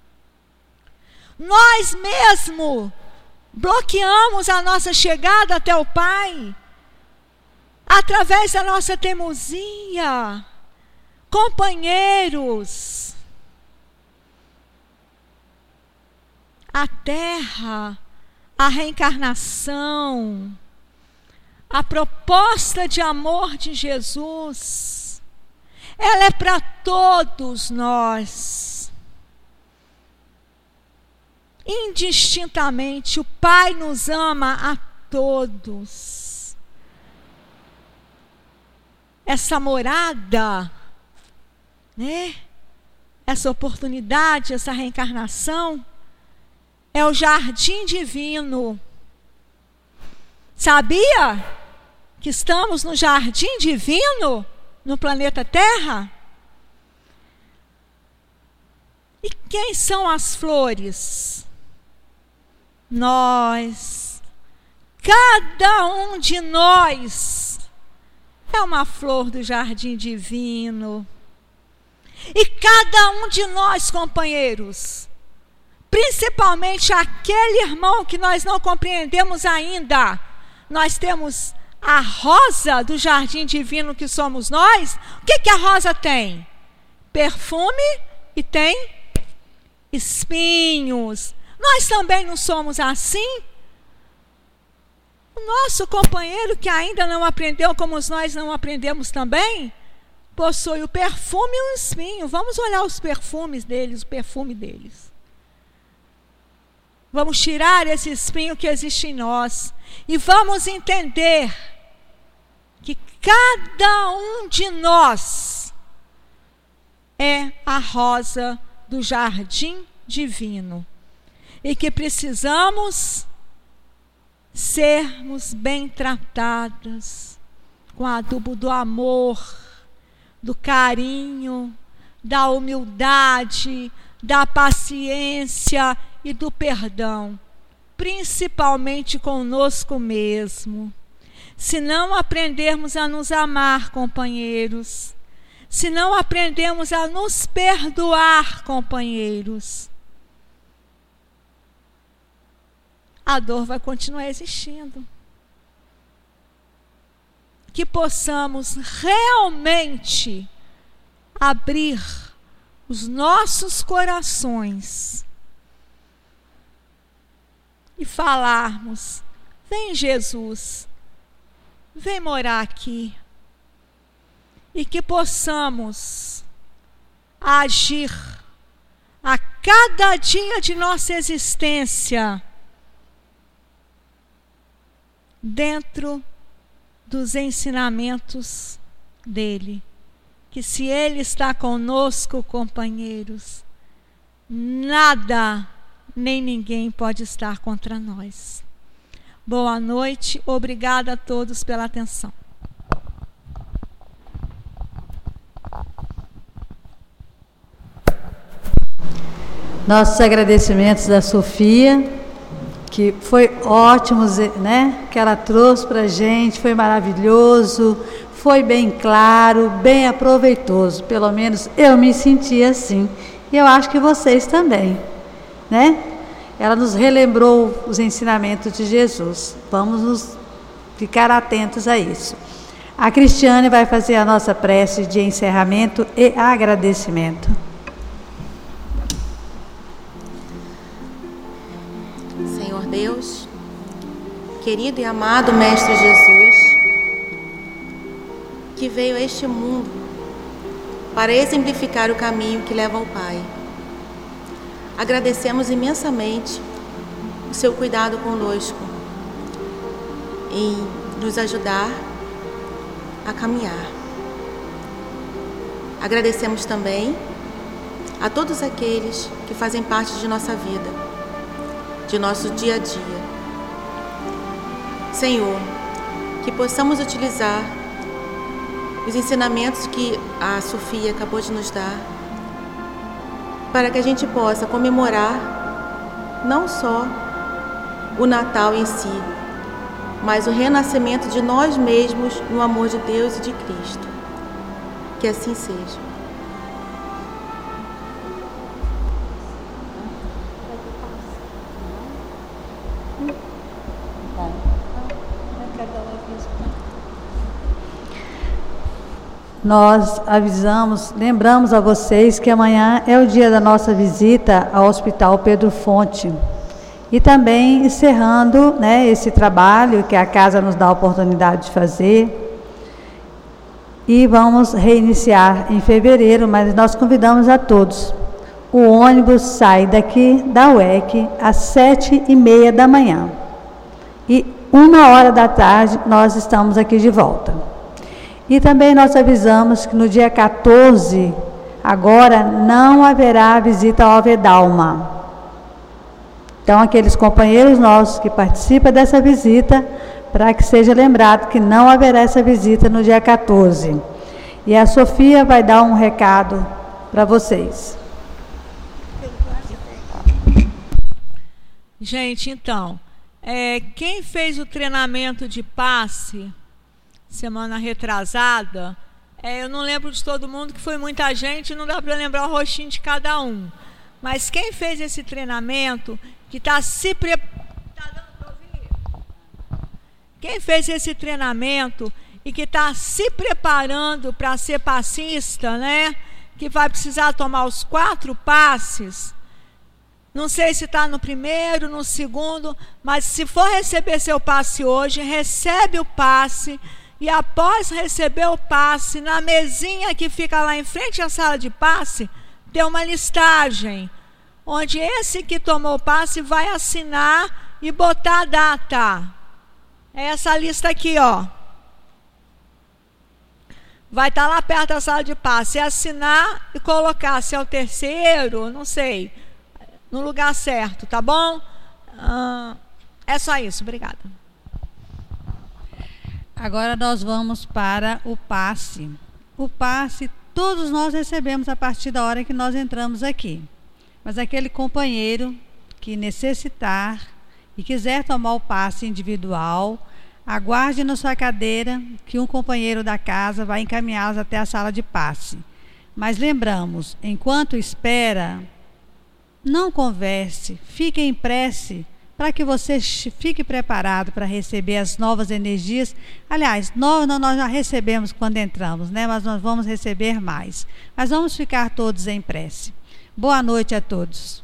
Nós mesmo bloqueamos a nossa chegada até o Pai através da nossa teimosia. companheiros. A terra, a reencarnação, a proposta de amor de Jesus, ela é para todos nós. Indistintamente, o Pai nos ama a todos. Essa morada, né? Essa oportunidade, essa reencarnação, é o jardim divino. Sabia que estamos no jardim divino, no planeta Terra? E quem são as flores? Nós. Cada um de nós é uma flor do jardim divino. E cada um de nós, companheiros, principalmente aquele irmão que nós não compreendemos ainda, nós temos a rosa do jardim divino que somos nós. O que, que a rosa tem? Perfume e tem espinhos. Nós também não somos assim? O nosso companheiro que ainda não aprendeu como nós não aprendemos também, possui o perfume e o espinho. Vamos olhar os perfumes deles, o perfume deles. Vamos tirar esse espinho que existe em nós e vamos entender que cada um de nós é a rosa do jardim divino e que precisamos sermos bem tratadas com a adubo do amor, do carinho, da humildade, da paciência e do perdão, principalmente conosco mesmo. Se não aprendermos a nos amar, companheiros, se não aprendermos a nos perdoar, companheiros, a dor vai continuar existindo. Que possamos realmente abrir os nossos corações e falarmos: vem Jesus, vem morar aqui. E que possamos agir a cada dia de nossa existência dentro dos ensinamentos dele. Que se ele está conosco, companheiros, nada nem ninguém pode estar contra nós. Boa noite, obrigada a todos pela atenção. Nossos agradecimentos da Sofia, que foi ótimo, né? Que ela trouxe para a gente, foi maravilhoso, foi bem claro, bem aproveitoso. Pelo menos eu me senti assim. E eu acho que vocês também, né? Ela nos relembrou os ensinamentos de Jesus. Vamos nos ficar atentos a isso. A Cristiane vai fazer a nossa prece de encerramento e agradecimento. Senhor Deus, querido e amado Mestre Jesus, que veio a este mundo para exemplificar o caminho que leva ao Pai. Agradecemos imensamente o seu cuidado conosco em nos ajudar a caminhar. Agradecemos também a todos aqueles que fazem parte de nossa vida, de nosso dia a dia. Senhor, que possamos utilizar os ensinamentos que a Sofia acabou de nos dar, para que a gente possa comemorar não só o Natal em si, mas o renascimento de nós mesmos no amor de Deus e de Cristo. Que assim seja. nós avisamos, lembramos a vocês que amanhã é o dia da nossa visita ao Hospital Pedro Fonte. E também encerrando, né, esse trabalho que a casa nos dá a oportunidade de fazer. E vamos reiniciar em fevereiro, mas nós convidamos a todos. O ônibus sai daqui da U E C às sete e meia da manhã. E uma hora da tarde nós estamos aqui de volta. E também nós avisamos que no dia quatorze, agora, não haverá visita ao Alvedalma. Então, aqueles companheiros nossos que participam dessa visita, para que seja lembrado que não haverá essa visita no dia quatorze. E a Sofia vai dar um recado para vocês. Gente, então, é, quem fez o treinamento de passe semana retrasada, é, eu não lembro de todo mundo, que foi muita gente, não dá para lembrar o rostinho de cada um. Mas quem fez esse treinamento, que está se preparando, quem fez esse treinamento e que está se preparando para ser passista, né? Que vai precisar tomar os quatro passes. Não sei se está no primeiro, no segundo, mas se for receber seu passe hoje, recebe o passe e após receber o passe, na mesinha que fica lá em frente à sala de passe, tem uma listagem, onde esse que tomou o passe vai assinar e botar a data. É essa lista aqui, ó. Vai estar lá perto da sala de passe, é assinar e colocar, se é o terceiro, não sei, no lugar certo, tá bom? Ah, é só isso, obrigada. Agora nós vamos para o passe. O passe, todos nós recebemos a partir da hora que nós entramos aqui. Mas aquele companheiro que necessitar e quiser tomar o passe individual, aguarde na sua cadeira que um companheiro da casa vai encaminhá-los até a sala de passe. Mas lembramos, enquanto espera, não converse, fique em prece, para que você fique preparado para receber as novas energias. Aliás, nós, nós já recebemos quando entramos, né? Mas nós vamos receber mais. Mas vamos ficar todos em prece. Boa noite a todos.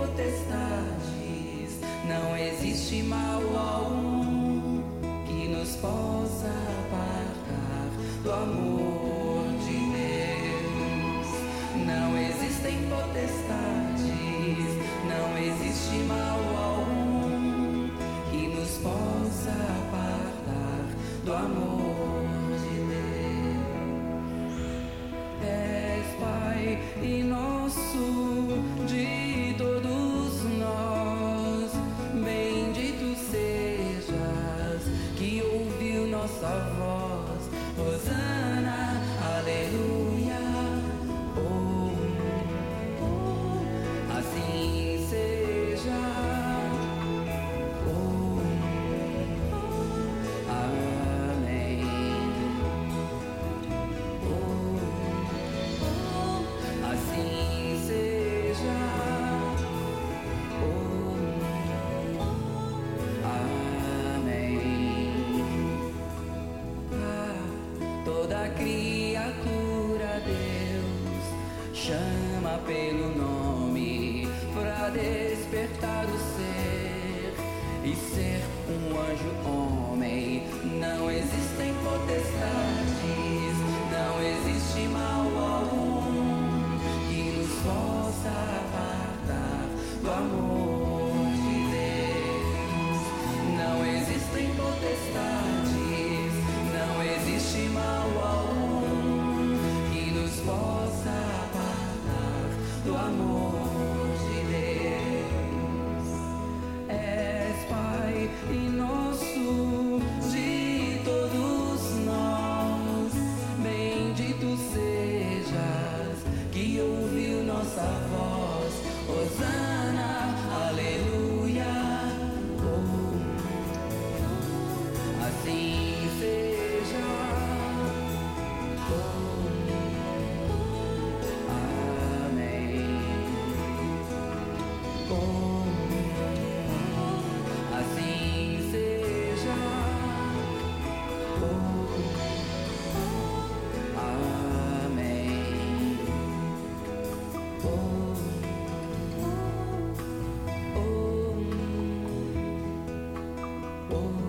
Não existe mal algum que nos possa apartar do amor de Deus. Não existem potestades, não existe mal algum que nos possa apartar do amor de Deus. És Pai e nosso de todos nós, bendito sejas que ouviu nossa voz. Hosana, aleluia. Oh, oh, assim seja. Oh, oh, amém. Oh, oh, assim seja. Oh, oh, amém. Ah, toda criatura Deus chama pelo nome pra despertar o ser e ser um anjo homem. Não existem potestades, não existe mal algum que nos possa apartar do amor de Deus. Não existem potestades, não existe mal algum que nos possa apartar do amor de Deus. És Pai e nosso de todos nós, bendito sejas que ouviu nossa voz. Hosana, aleluia. Oh, assim seja. Oh, amém. Oh, assim seja. Oh, amém. Oh, oh, oh, oh.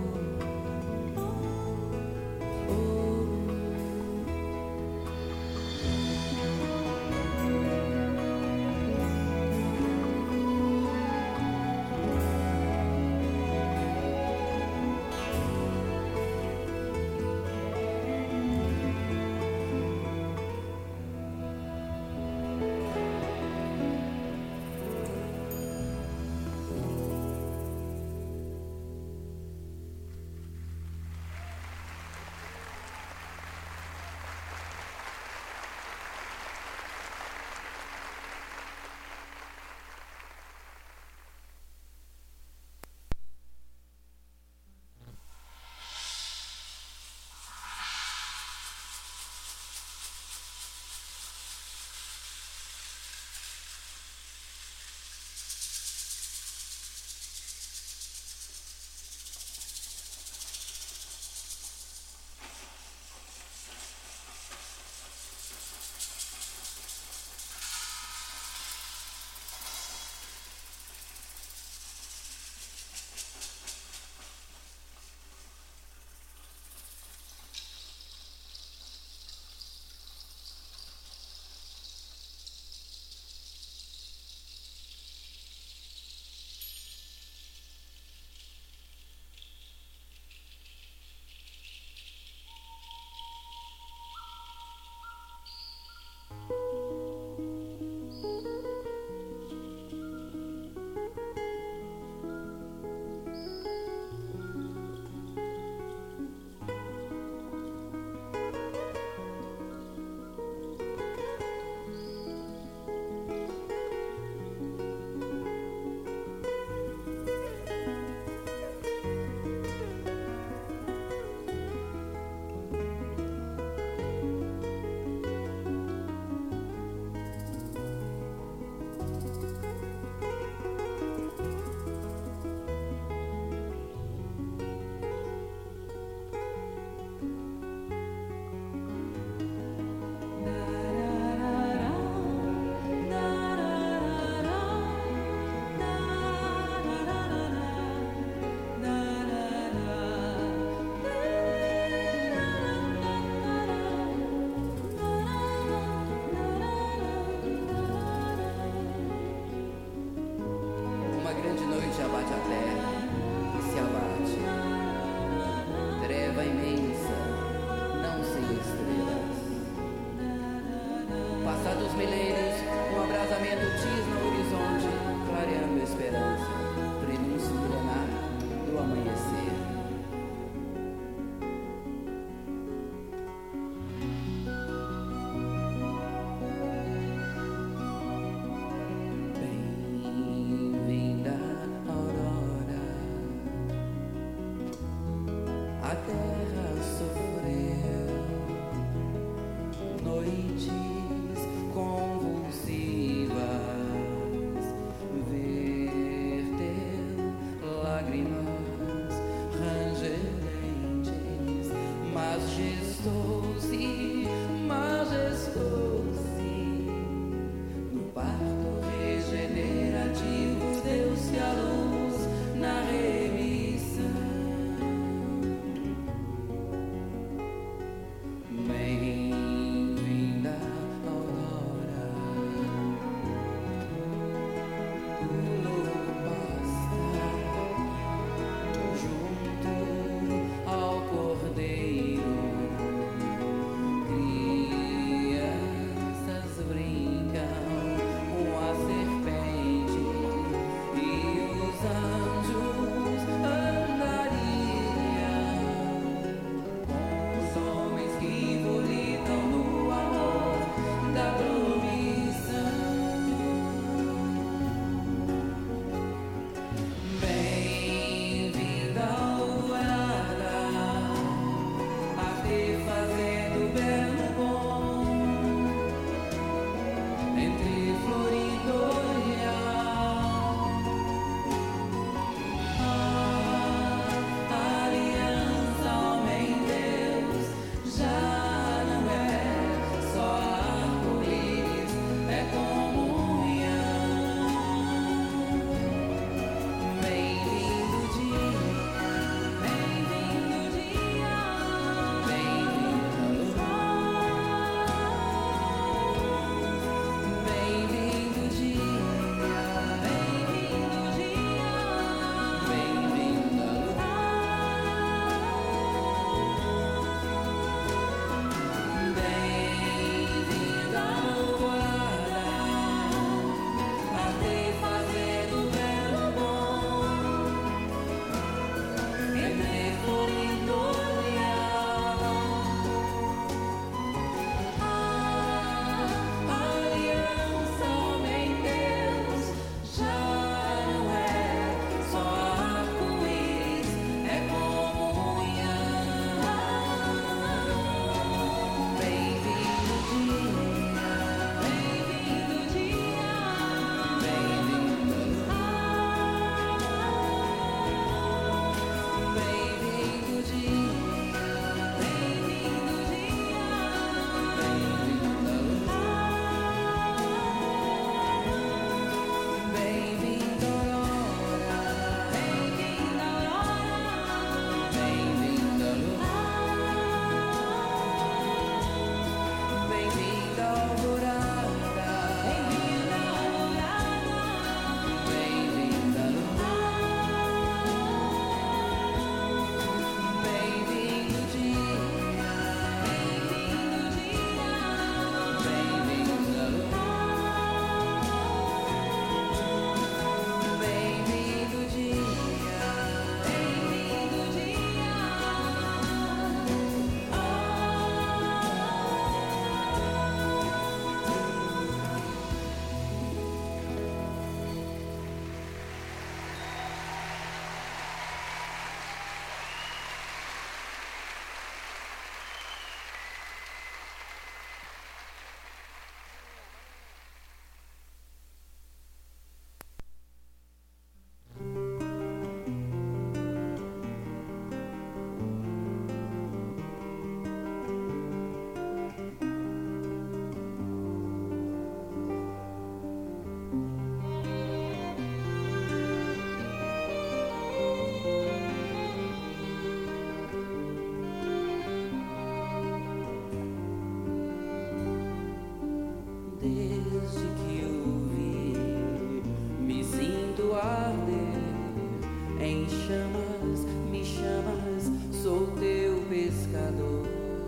Desde que o vi, me sinto arder em chamas, me chamas, sou teu pescador.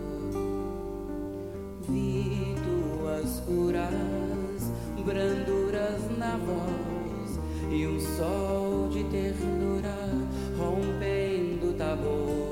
Vi tuas curas, branduras na voz e um sol de ternura rompendo Tabor.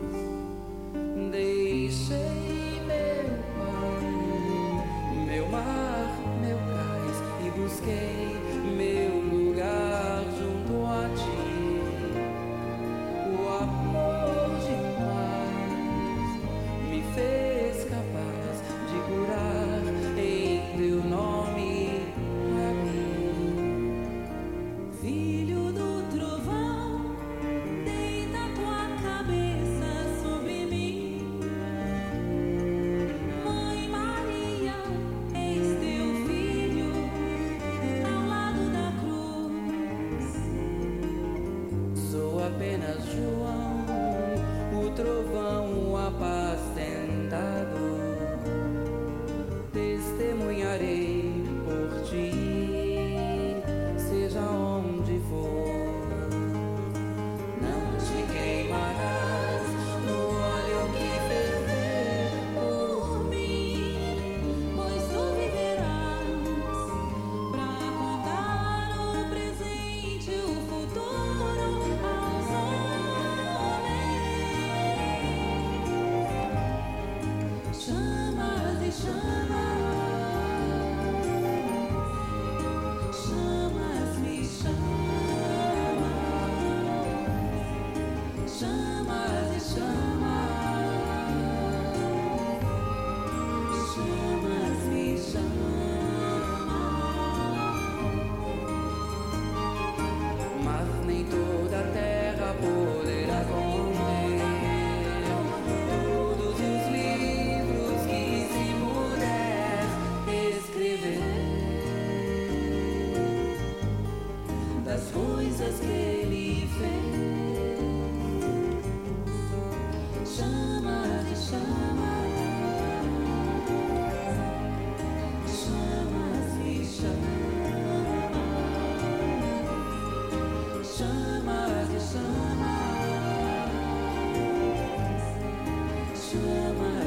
Deixei meu pai, meu mar, meu cais e busquei meu lugar junto a ti. O amor demais me fez capaz de curar em teu nome a mim. Filho do trovão, deita tua cabeça sobre mim. Mãe Maria, eis teu filho ao lado da cruz. Sou apenas João, o trovão apacentado. Testemunharei por ti, seja onde for. Não te queimarás no óleo que ferver Por mim, pois tu viverás pra contar o presente e o futuro aos homens. Chamas e chamas, chamas me chamas, chamas e chamas, chamas me chamas. mas nem toda a terra poderá conter todos os livros que se puder escrever das coisas que ele fez. Chamas e chamas, chamas me chamas, chamas e chamas, chamas